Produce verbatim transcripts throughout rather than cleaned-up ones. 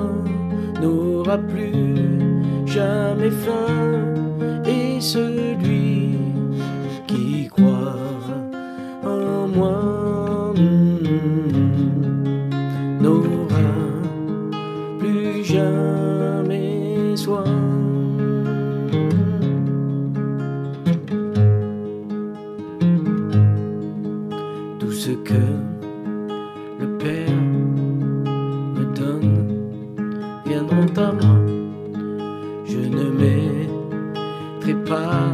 n'aura plus jamais faim, et celui qui croit en moi n'aura plus jamais soif. Tout ce que le Père me donne viendront à moi. Je ne mettrai pas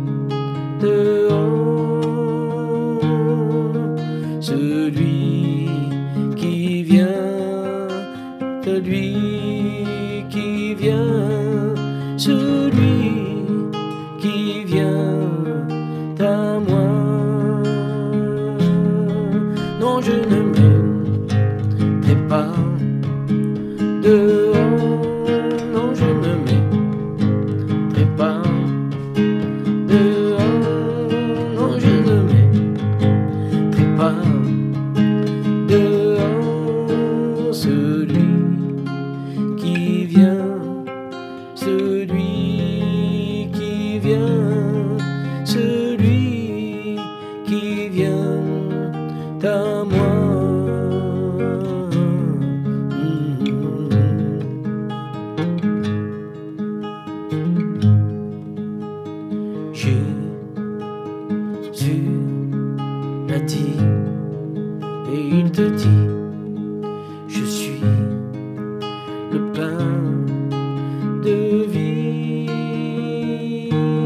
dehors celui qui vient, celui qui vient, celui qui vient à moi. Non, je ne mettrai pas dehors, non, je ne mettrai pas dehors, non, je ne mettrai pas dehors celui qui vient, celui qui vient, celui qui vient à moi. Jésus l'a dit et il te dit: je suis le pain de vie.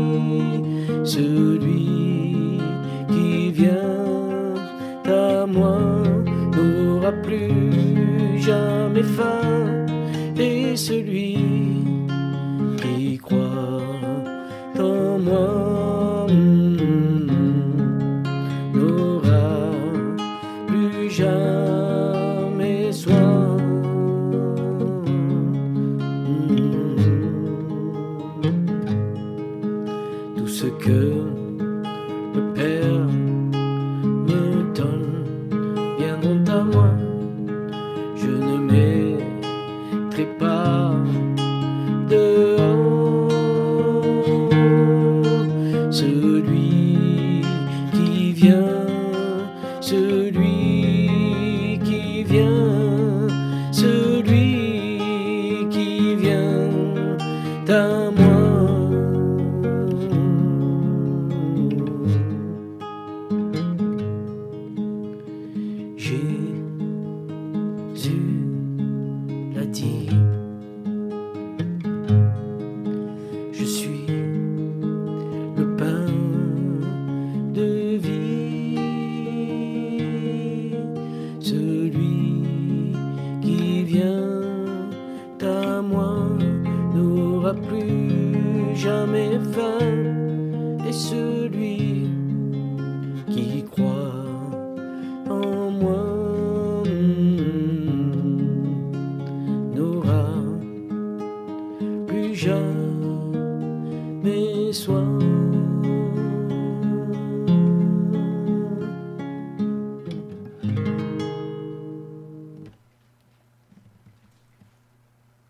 Celui qui vient à moi n'aura plus jamais faim, et celui qui croit en moi n'aura plus jamais soif. Tout ce que le Père me donne viendront à moi. Je ne mettrai pas dehors celui qui vient, celui qui vient, celui qui vient à moi. Jésus l'a dit: je suis le pain de vie. Celui qui vient à moi n'aura plus jamais faim, et celui qui croit en moi n'aura plus jamais soif.